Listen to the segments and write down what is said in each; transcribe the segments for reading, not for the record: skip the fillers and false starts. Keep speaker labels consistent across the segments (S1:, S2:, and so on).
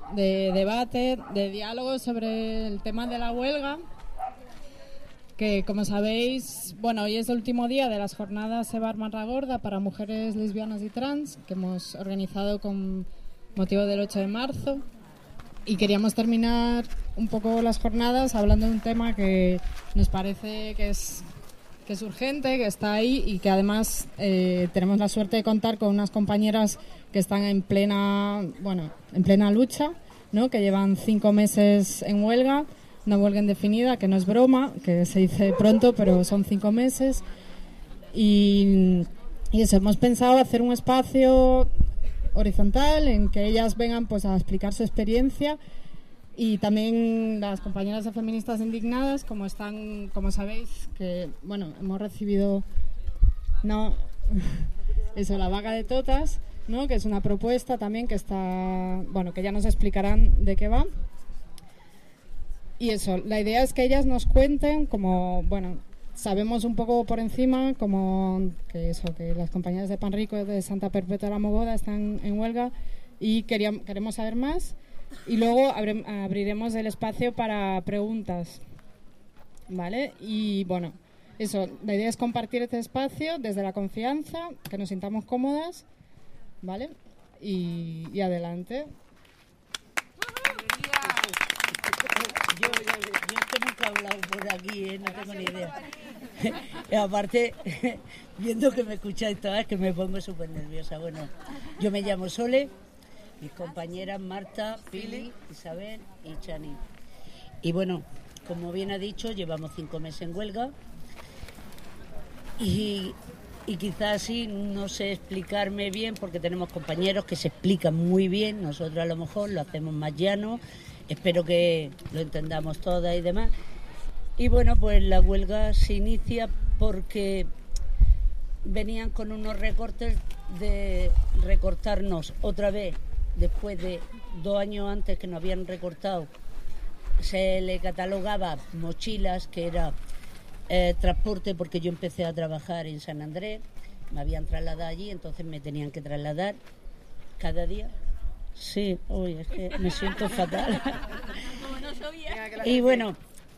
S1: de debate, de diálogo sobre el tema de la huelga, que como sabéis, bueno, hoy es el último día de las jornadas Ebar Marra Gorda para mujeres lesbianas y trans, que hemos organizado con motivo del 8 de marzo, y queríamos terminar un poco las jornadas hablando de un tema que nos parece que es urgente, que está ahí y que además tenemos la suerte de contar con unas compañeras que están en plena lucha, ¿no? Que llevan 5 meses en huelga, una huelga indefinida, que no es broma, que se dice pronto, pero son 5 meses. Y eso, hemos pensado hacer un espacio horizontal en que ellas vengan pues a explicar su experiencia, y también las compañeras de Feministas Indignadas, como sabéis, que bueno, hemos recibido la vaga de totas, ¿no? Que es una propuesta también que está, bueno, que ya nos explicarán de qué va. Y eso, la idea es que ellas nos cuenten, como, bueno, sabemos un poco por encima, como que las compañeras de Panrico, de Santa Perpetua de la Mogoda están en huelga, y queremos saber más. Y luego abriremos el espacio para preguntas, ¿vale? Y bueno, eso, la idea es compartir este espacio desde la confianza, que nos sintamos cómodas, ¿vale? Y adelante.
S2: Yo que nunca he hablado por aquí, no tengo ni idea. Y aparte, viendo que me escucháis todas, que me pongo súper nerviosa. Bueno, yo me llamo Sole, mis compañeras Marta, Pili, Isabel y Chani. Y bueno, como bien ha dicho, llevamos 5 meses en huelga y quizás sí, no sé explicarme bien, porque tenemos compañeros que se explican muy bien, nosotros a lo mejor lo hacemos más llano, espero que lo entendamos todas y demás. Y bueno, pues la huelga se inicia porque venían con unos recortes de recortarnos otra vez. Después de 2 años antes que nos habían recortado, se le catalogaba mochilas, que era transporte, porque yo empecé a trabajar en San Andrés, me habían trasladado allí, entonces me tenían que trasladar cada día. Sí, uy, es que me siento fatal. Y bueno,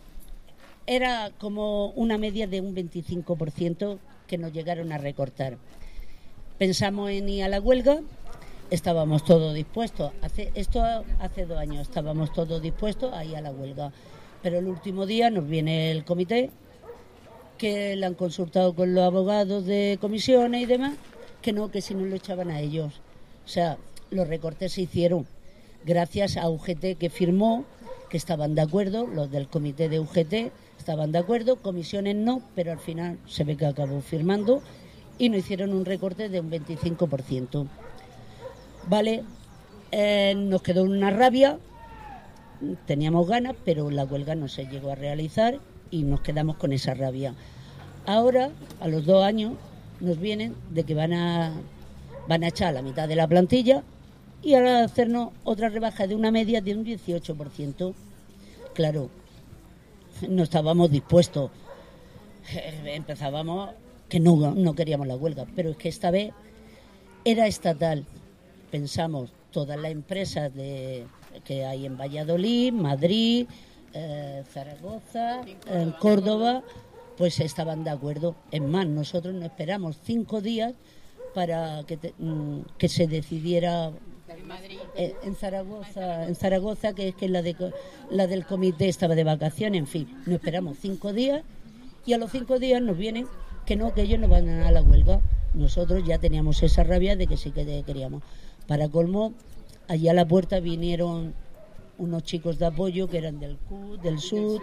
S2: era como una media de un 25% que nos llegaron a recortar. Pensamos en ir a la huelga. Estábamos todos dispuestos, hace 2 años estábamos todos dispuestos a ir a la huelga, pero el último día nos viene el comité, que le han consultado con los abogados de comisiones y demás, que si no lo echaban a ellos. O sea, los recortes se hicieron gracias a UGT, que firmó, que estaban de acuerdo, los del comité de UGT estaban de acuerdo, comisiones no, pero al final se ve que acabó firmando y nos hicieron un recorte de un 25%. Vale, nos quedó una rabia, teníamos ganas, pero la huelga no se llegó a realizar y nos quedamos con esa rabia. Ahora, a los 2 años, nos vienen de que van a echar la mitad de la plantilla y ahora hacernos otra rebaja de una media de un 18%. Claro, no estábamos dispuestos, empezábamos que no queríamos la huelga, pero es que esta vez era estatal. Pensamos, todas las empresas que hay en Valladolid, Madrid, Zaragoza, en Córdoba, pues estaban de acuerdo. Es más, nosotros no esperamos 5 días para que se decidiera en Zaragoza, que es que la del comité estaba de vacaciones. En fin, no esperamos 5 días y a los 5 días nos vienen que ellos no van a la huelga. Nosotros ya teníamos esa rabia de que sí que queríamos. Para colmo, allí a la puerta vinieron unos chicos de apoyo que eran del CUT, del SUD,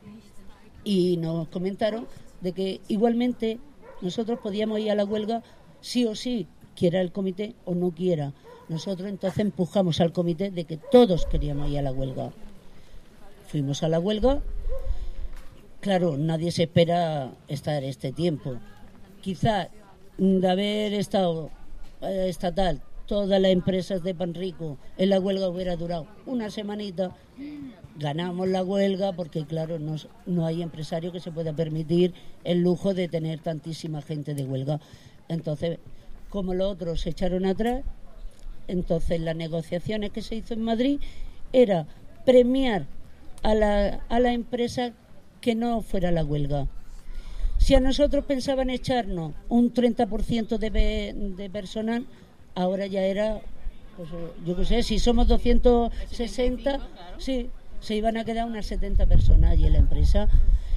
S2: y nos comentaron de que igualmente nosotros podíamos ir a la huelga sí o sí, quiera el comité o no quiera. Nosotros entonces empujamos al comité de que todos queríamos ir a la huelga. Fuimos a la huelga. Claro, nadie se espera estar este tiempo. Quizá de haber estado estatal todas las empresas de Panrico en la huelga hubiera durado una semanita. Ganamos la huelga porque, claro, no hay empresario que se pueda permitir el lujo de tener tantísima gente de huelga. Entonces, como los otros se echaron atrás, entonces las negociaciones que se hizo en Madrid era premiar a la empresa que no fuera a la huelga. Si a nosotros pensaban echarnos un 30% de personal, ahora ya era, pues, yo qué sé, si somos 260, sí, se iban a quedar unas 70 personas allí en la empresa.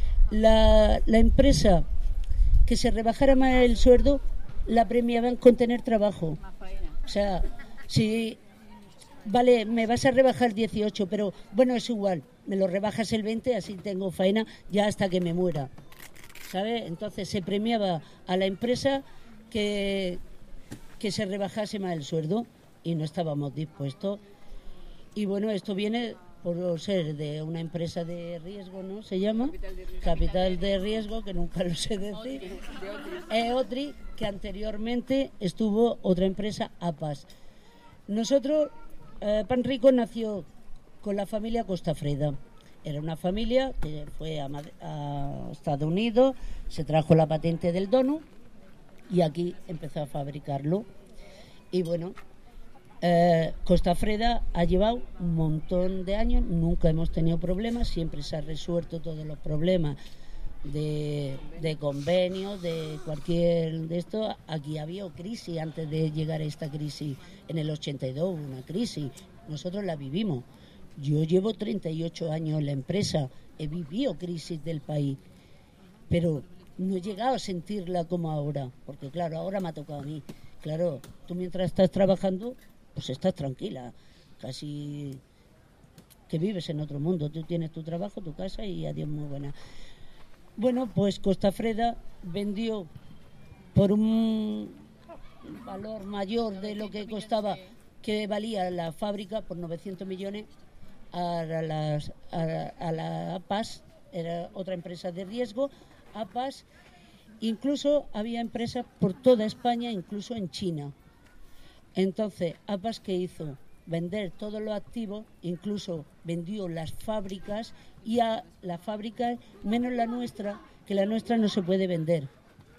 S2: La empresa que se rebajara más el sueldo la premiaban con tener trabajo. O sea, si, vale, me vas a rebajar 18, pero bueno, es igual, me lo rebajas el 20, así tengo faena ya hasta que me muera, ¿sabes? Entonces se premiaba a la empresa que se rebajase más el sueldo y no estábamos dispuestos. Y bueno, esto viene por ser de una empresa de riesgo, ¿no? Se llama Capital de Riesgo, que nunca lo sé decir. Otri, que anteriormente estuvo otra empresa, APAS. Nosotros, Pan Rico nació con la familia Costafreda. Era una familia que fue a Estados Unidos, se trajo la patente del donut y aquí empezó a fabricarlo. Y bueno, Costafreda ha llevado un montón de años, nunca hemos tenido problemas, siempre se han resuelto todos los problemas de convenios, de cualquier de esto. Aquí había crisis antes de llegar a esta crisis, en el 82 hubo una crisis, nosotros la vivimos. Yo llevo 38 años en la empresa, he vivido crisis del país, pero no he llegado a sentirla como ahora, porque claro, ahora me ha tocado a mí. Claro, tú mientras estás trabajando, pues estás tranquila, casi que vives en otro mundo. Tú tienes tu trabajo, tu casa y adiós, muy buena. Bueno, pues Costafreda vendió por un valor mayor de lo que costaba, que valía la fábrica, por 900 millones a la APAS, era otra empresa de riesgo, APAS. Incluso había empresas por toda España, incluso en China. Entonces, APAS, ¿qué hizo? Vender todos los activos, incluso vendió las fábricas, y a las fábricas, menos la nuestra, que la nuestra no se puede vender.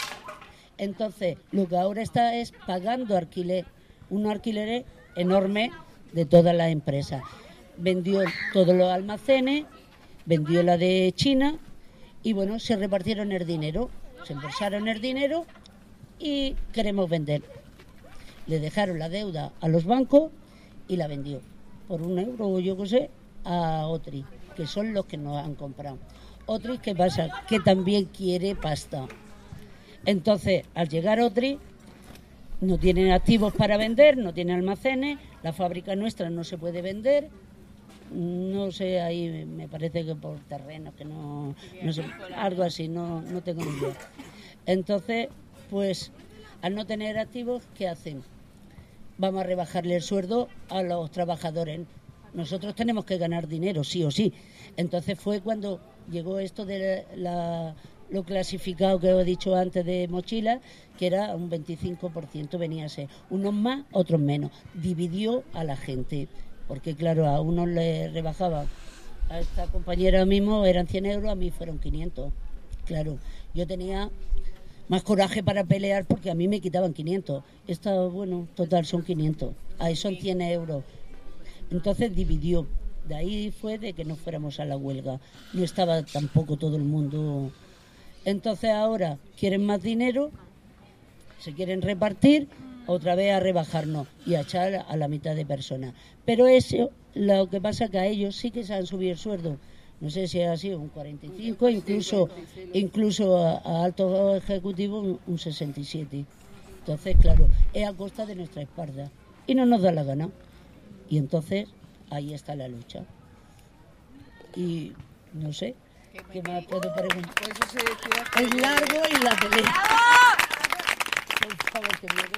S2: Entonces, lo que ahora está es pagando alquiler, un alquiler enorme de todas las empresas. Vendió todos los almacenes, vendió la de China y bueno, se repartieron el dinero. Se embolsaron el dinero y queremos vender. Le dejaron la deuda a los bancos y la vendió por €1 o yo qué sé a Otri, que son los que nos han comprado. Otri, ¿qué pasa? Que también quiere pasta. Entonces, al llegar Otri, no tienen activos para vender, no tiene almacenes, la fábrica nuestra no se puede vender. No sé, ahí me parece que por terreno, que no sé, algo así, no tengo ni idea. Entonces, pues, al no tener activos, ¿qué hacen? Vamos a rebajarle el sueldo a los trabajadores. Nosotros tenemos que ganar dinero, sí o sí. Entonces fue cuando llegó esto de lo clasificado que os he dicho antes de mochila, que era un 25%, venía a ser unos más, otros menos. Dividió a la gente. Porque claro, a unos le rebajaba, a esta compañera mismo eran 100 euros, a mí fueron 500. Claro, yo tenía más coraje para pelear porque a mí me quitaban 500. Esta, bueno, total son 500, ahí son 100 euros. Entonces dividió, de ahí fue de que no fuéramos a la huelga. No estaba tampoco todo el mundo. Entonces ahora quieren más dinero, se quieren repartir, otra vez a rebajarnos y a echar a la mitad de personas. Pero eso, lo que pasa es que a ellos sí que se han subido el sueldo. No sé si ha sido un 45, incluso a altos ejecutivos un 67. Entonces, claro, es a costa de nuestra espalda. Y no nos da la gana. Y entonces, ahí está la lucha. Y no sé, ¿qué más puedo preguntar? Es largo y la pelea. Por favor, que me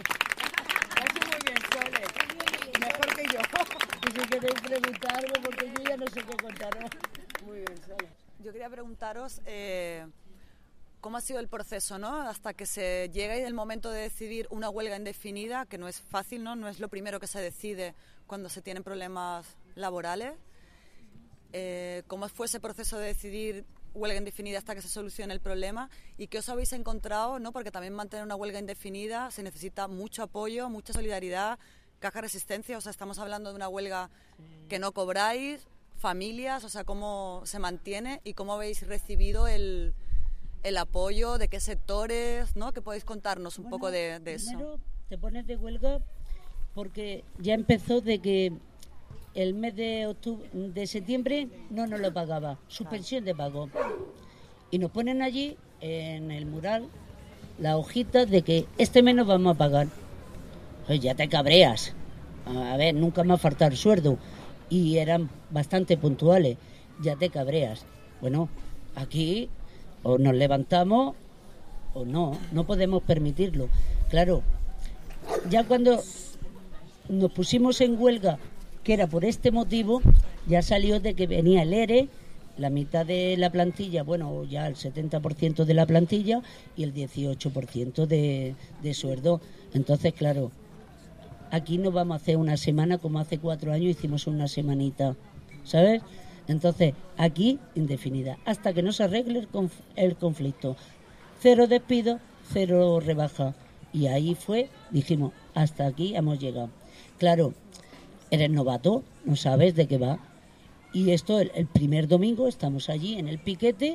S3: mejor que yo.
S2: Y si queréis preguntar algo, porque yo ya no sé qué contaros.
S3: Muy bien, Sara. Yo quería preguntaros cómo ha sido el proceso, ¿no? Hasta que se llega el momento de decidir una huelga indefinida, que no es fácil, ¿no? No es lo primero que se decide cuando se tienen problemas laborales. ¿Cómo fue ese proceso de decidir huelga indefinida hasta que se solucione el problema? ¿Y qué os habéis encontrado, ¿no? Porque también mantener una huelga indefinida se necesita mucho apoyo, mucha solidaridad Caja Resistencia, o sea, estamos hablando de una huelga que no cobráis, familias, o sea, cómo se mantiene y cómo habéis recibido el apoyo, de qué sectores, ¿no? Que podéis contarnos un poco de eso.
S2: Primero te pones de huelga porque ya empezó de que el mes de septiembre no nos lo pagaba, suspensión de pago. Y nos ponen allí en el mural la hojita de que este mes nos vamos a pagar. Pues ya te cabreas. A ver, nunca me ha faltado el sueldo. Y eran bastante puntuales. Ya te cabreas. Bueno, aquí o nos levantamos o no podemos permitirlo. Claro, ya cuando nos pusimos en huelga, que era por este motivo, ya salió de que venía el ERE, la mitad de la plantilla, bueno, ya el 70% de la plantilla y el 18% de sueldo. Entonces, claro, aquí no vamos a hacer una semana como hace 4 años hicimos una semanita, ¿sabes? Entonces, aquí indefinida, hasta que no se arregle el conflicto. 0 despido, 0 rebaja. Y ahí dijimos, hasta aquí hemos llegado. Claro, eres novato, no sabes de qué va. Y esto, el primer domingo, estamos allí en el piquete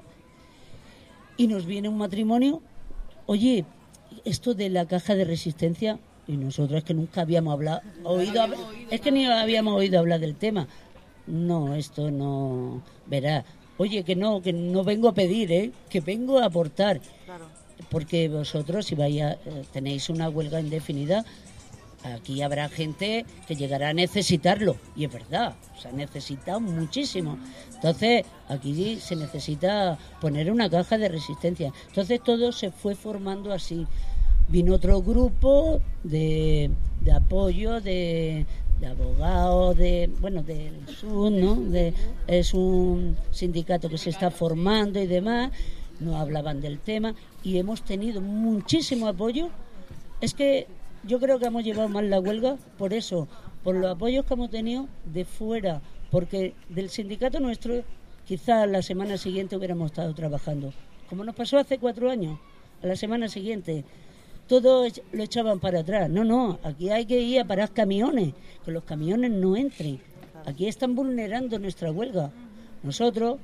S2: y nos viene un matrimonio. Oye, esto de la caja de resistencia, y nosotros es que nunca habíamos es que ni habíamos oído hablar del tema. No, esto no, verá. Oye, que no vengo a pedir, que vengo a aportar.
S3: Claro.
S2: Porque vosotros, si tenéis una huelga indefinida, aquí habrá gente que llegará a necesitarlo, y es verdad, o sea, necesita muchísimo. Entonces, aquí se necesita poner una caja de resistencia. Entonces, todo se fue formando así. Vino otro grupo de apoyo, de abogados, del SUD, ¿no? Es un sindicato que se está formando y demás, nos hablaban del tema, y hemos tenido muchísimo apoyo. Es que yo creo que hemos llevado mal la huelga por eso, por los apoyos que hemos tenido de fuera, porque del sindicato nuestro quizás la semana siguiente hubiéramos estado trabajando, como nos pasó hace 4 años, a la semana siguiente todo lo echaban para atrás. No, aquí hay que ir a parar camiones, que los camiones no entren. Aquí están vulnerando nuestra huelga. Nosotros,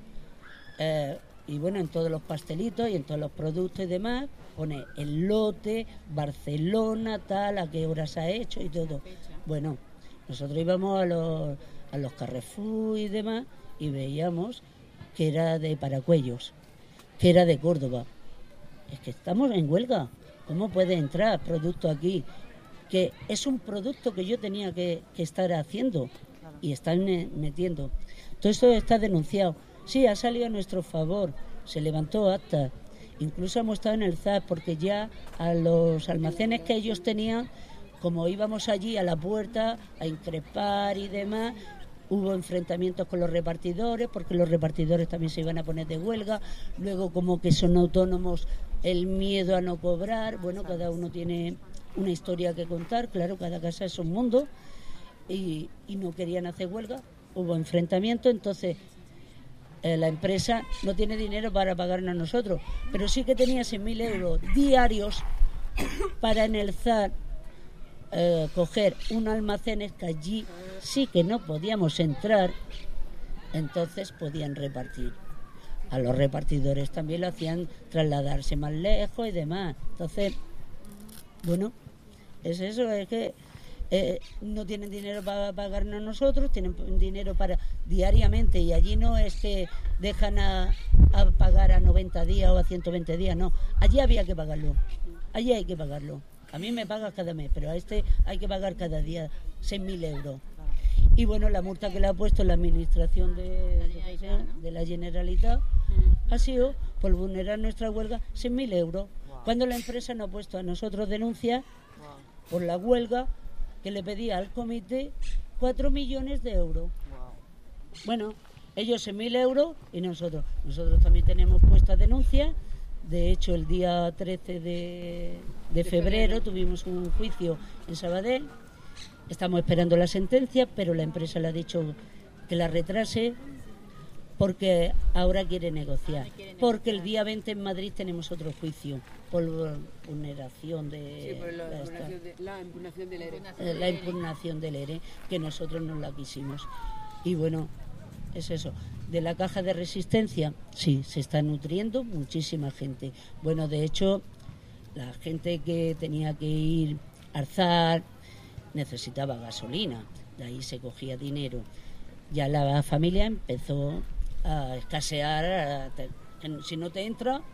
S2: y bueno, en todos los pastelitos y en todos los productos y demás, pone el lote, Barcelona, tal, a qué hora se ha hecho y todo. Bueno, nosotros íbamos a los Carrefour y demás y veíamos que era de Paracuellos, que era de Córdoba. Es que estamos en huelga. ¿Cómo puede entrar producto aquí? Que es un producto que yo tenía que estar haciendo y están metiendo. Todo esto está denunciado. Sí, ha salido a nuestro favor. Se levantó acta. Incluso hemos estado en el ZAP porque ya a los almacenes que ellos tenían, como íbamos allí a la puerta a increpar y demás, hubo enfrentamientos con los repartidores porque los repartidores también se iban a poner de huelga. Luego, como que son autónomos, el miedo a no cobrar. Bueno, cada uno tiene una historia que contar, claro, cada casa es un mundo, y no querían hacer huelga. Hubo enfrentamiento, entonces la empresa no tiene dinero para pagarnos a nosotros, pero sí que tenía 6.000 euros diarios para en el ZAR coger un almacén que allí sí que no podíamos entrar, entonces podían repartir. A los repartidores también lo hacían trasladarse más lejos y demás. Entonces, bueno, es eso, es que no tienen dinero para pagarnos a nosotros, tienen dinero para diariamente, y allí no es que dejan a pagar a 90 días o a 120 días, no, allí había que pagarlo, allí hay que pagarlo. A mí me pagas cada mes, pero a este hay que pagar cada día 6.000 euros. Y bueno, la multa que le ha puesto la administración de la Generalitat ha sido por vulnerar nuestra huelga 6.000 euros. Cuando la empresa nos ha puesto a nosotros denuncias por la huelga que le pedía al comité 4 millones de euros. Bueno, ellos 6.000 euros y nosotros también tenemos puesta denuncia. De hecho, el día 13 de febrero tuvimos un juicio en Sabadell. Estamos esperando la sentencia, pero la empresa le ha dicho que la retrase porque ahora quiere negociar. Porque el día 20 en Madrid tenemos otro juicio por vulneración de...
S4: Sí, por la impugnación del ERE.
S2: La impugnación del ERE, que nosotros no la quisimos. Y bueno, es eso. De la caja de resistencia, sí, se está nutriendo muchísima gente. Bueno, de hecho, la gente que tenía que ir a Arzar necesitaba gasolina, de ahí se cogía dinero. Ya la familia empezó a escasear, si no te entra,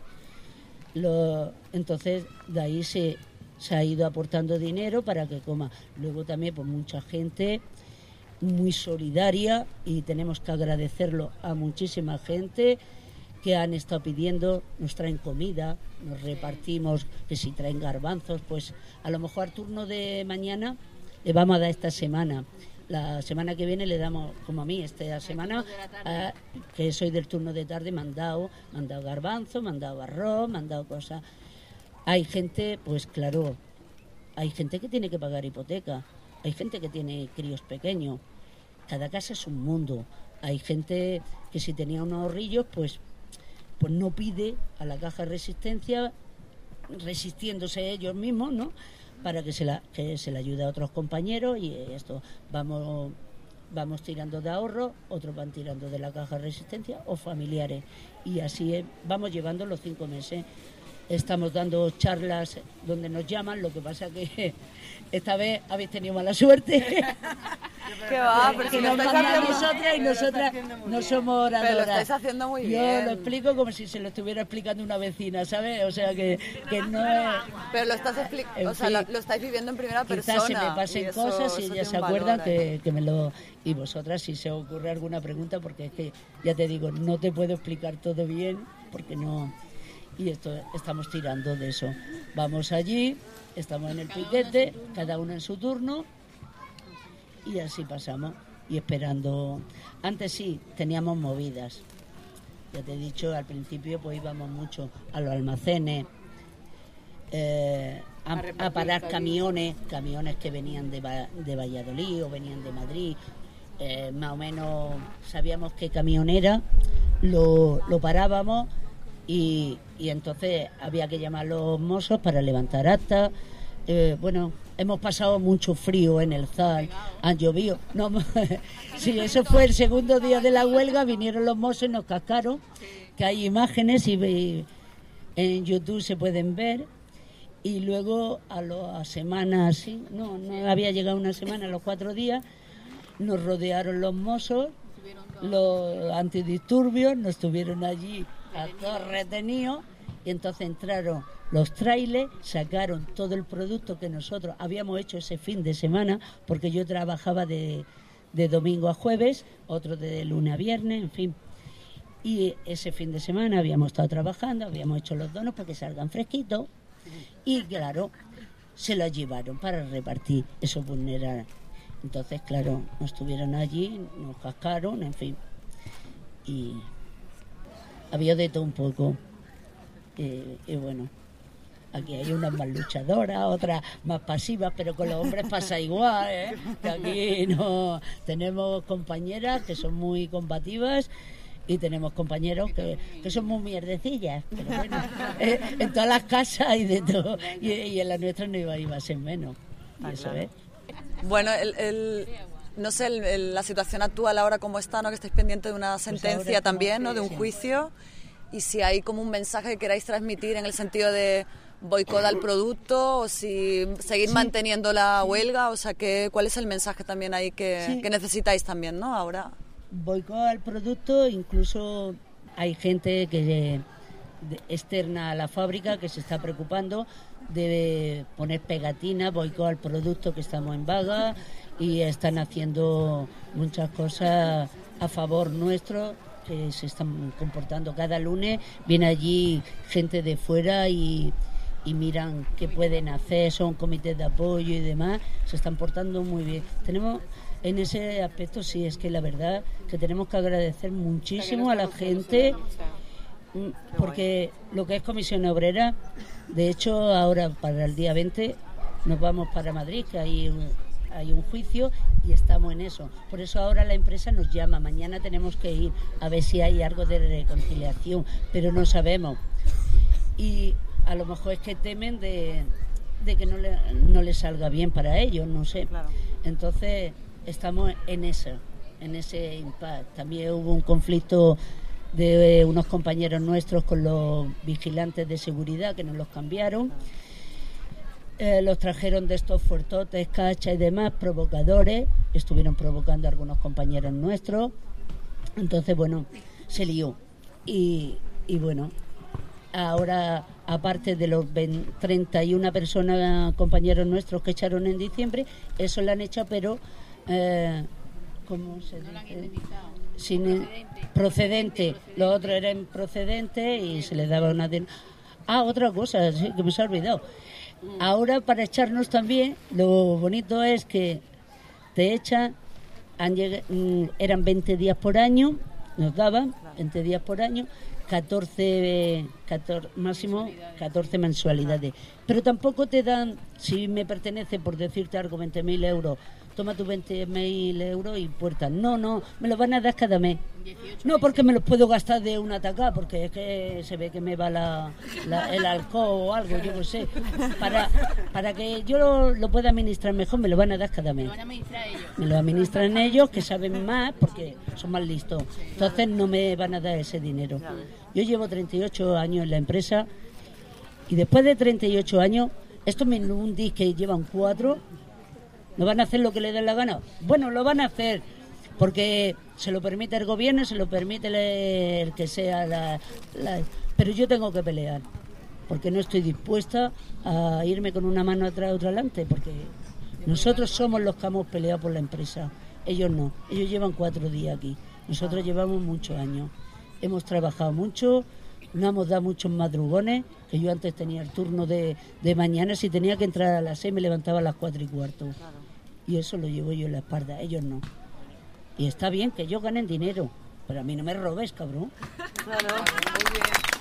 S2: entonces de ahí se ha ido aportando dinero para que coma. Luego también pues mucha gente muy solidaria, y tenemos que agradecerlo a muchísima gente que han estado pidiendo, nos traen comida, nos repartimos, que si traen garbanzos, pues a lo mejor al turno de mañana le vamos a dar esta semana. La semana que viene le damos, como a mí, esta semana, que soy del turno de tarde, me han dado garbanzo, me han dado arroz, me han dado cosas. Hay gente, pues claro, hay gente que tiene que pagar hipoteca, hay gente que tiene críos pequeños, cada casa es un mundo. Hay gente que si tenía unos ahorrillos, pues no pide a la caja de resistencia, resistiéndose ellos mismos, ¿no?, para que se le ayude a otros compañeros, y esto vamos tirando de ahorro, otros van tirando de la caja de resistencia o familiares, y así vamos llevando los 5 meses. Estamos dando charlas donde nos llaman, lo que pasa que esta vez habéis tenido mala suerte.
S3: ¿Qué va? Pero
S2: que nos mandan a nosotras y nosotras no somos oradoras.
S3: Pero lo estáis haciendo muy bien.
S2: Yo lo explico como si se lo estuviera explicando una vecina, ¿sabes? O sea que no es...
S3: Pero lo estás explicando, o sea, lo estáis viviendo en primera persona.
S2: Quizás se me pasen cosas y ellas se acuerdan que me lo... Y vosotras, si se os ocurre alguna pregunta, porque es que, ya te digo, no te puedo explicar todo bien, porque no... Y estamos tirando de eso. Vamos allí, estamos en el piquete, cada uno en su turno, y así pasamos, y esperando. Antes sí, teníamos movidas. Ya te he dicho, al principio pues íbamos mucho a los almacenes, a parar camiones que venían de Valladolid o venían de Madrid. Más o menos sabíamos qué camión era, lo parábamos. Y entonces había que llamar a los mozos para levantar actas. Bueno, hemos pasado mucho frío en el ZAR, han llovido. No, sí, eso fue el segundo día de la huelga, vinieron los mozos y nos cascaron, que hay imágenes y en YouTube se pueden ver. Y luego a las semanas, sí, no había llegado una semana, a los 4 días, nos rodearon los mozos, los antidisturbios, nos tuvieron allí a todos retenidos, y entonces entraron los trailers, sacaron todo el producto que nosotros habíamos hecho ese fin de semana, porque yo trabajaba de domingo a jueves, otro de lunes a viernes, en fin. Y ese fin de semana habíamos estado trabajando, habíamos hecho los donos para que salgan fresquitos, y claro, se los llevaron para repartir esos vulnerables. Entonces, claro, nos tuvieron allí, nos cascaron, en fin. Y había de todo un poco. Y bueno, aquí hay unas más luchadoras, otras más pasivas, pero con los hombres pasa igual, ¿eh? Que aquí no tenemos compañeras que son muy combativas y tenemos compañeros que son muy mierdecillas, pero bueno, en todas las casas hay de todo, y en la nuestra no iba a ser menos. Y eso es.
S3: Bueno, no sé, la situación actual ahora cómo está, ¿no? Que estáis pendientes de una sentencia pues también, ¿no? De un juicio, y si hay como un mensaje que queráis transmitir en el sentido de boicot al producto, o si seguir manteniendo la huelga, o sea, ¿cuál es el mensaje también ahí que necesitáis también, ¿no? Ahora.
S2: Boicot al producto, incluso hay gente que externa a la fábrica que se está preocupando de poner pegatinas, boicot al producto, que estamos en vaga, y están haciendo muchas cosas a favor nuestro, que se están comportando. Cada lunes viene allí gente de fuera y miran qué pueden hacer, son comités de apoyo y demás, se están portando muy bien. Tenemos en ese aspecto, sí, es que la verdad que tenemos que agradecer muchísimo a la gente, porque lo que es Comisión Obrera, de hecho ahora para el día 20 nos vamos para Madrid, que hay hay un juicio y estamos en eso. Por eso ahora la empresa nos llama, mañana tenemos que ir a ver si hay algo de reconciliación, pero no sabemos. Y a lo mejor es que temen de que no le salga bien para ellos, no sé.
S3: Claro.
S2: Entonces estamos en ese impasse. También hubo un conflicto de unos compañeros nuestros con los vigilantes de seguridad que nos los cambiaron. Los trajeron de estos fuertotes, cachas y demás, provocadores, estuvieron provocando a algunos compañeros nuestros. Entonces, bueno, se lió. Y bueno, ahora, aparte de los 31 personas, compañeros nuestros que echaron en diciembre, eso lo han hecho, pero ¿cómo se dice? No lo han indemnizado. Procedente. Los otros eran procedentes y se les daba una... otra cosa, sí, que me se ha olvidado. Ahora, para echarnos también, lo bonito es que te echan, eran 20 días por año, nos daban 20 días por año, 14 máximo 14 mensualidades. Pero tampoco te dan, si me pertenece, por decirte algo, 20.000 euros, toma tus 20.000 euros y puerta. No, me los van a dar cada mes. No, porque me los puedo gastar de una tacada, porque es que se ve que me va el alcohol o algo, yo no sé. Para que yo lo pueda administrar mejor, me lo van a dar cada mes. ¿Me lo van a administrar ellos? Me lo administran ellos, que saben más, porque son más listos. Entonces no me van a dar ese dinero. Yo llevo 38 años en la empresa y después de 38 años, estos minundis que llevan 4, ¿no van a hacer lo que les dé la gana? Bueno, lo van a hacer porque se lo permite el gobierno, se lo permite el que sea pero yo tengo que pelear, porque no estoy dispuesta a irme con una mano atrás y otra adelante, porque nosotros somos los que hemos peleado por la empresa, ellos no, ellos llevan 4 días aquí, nosotros llevamos muchos años, hemos trabajado mucho, nos hemos dado muchos madrugones, que yo antes tenía el turno de mañana, si tenía que entrar a las 6 me levantaba a las 4:15. Y eso lo llevo yo en la espalda, ellos no. Y está bien que ellos ganen dinero, pero a mí no me robes, cabrón.
S3: Claro, muy bien.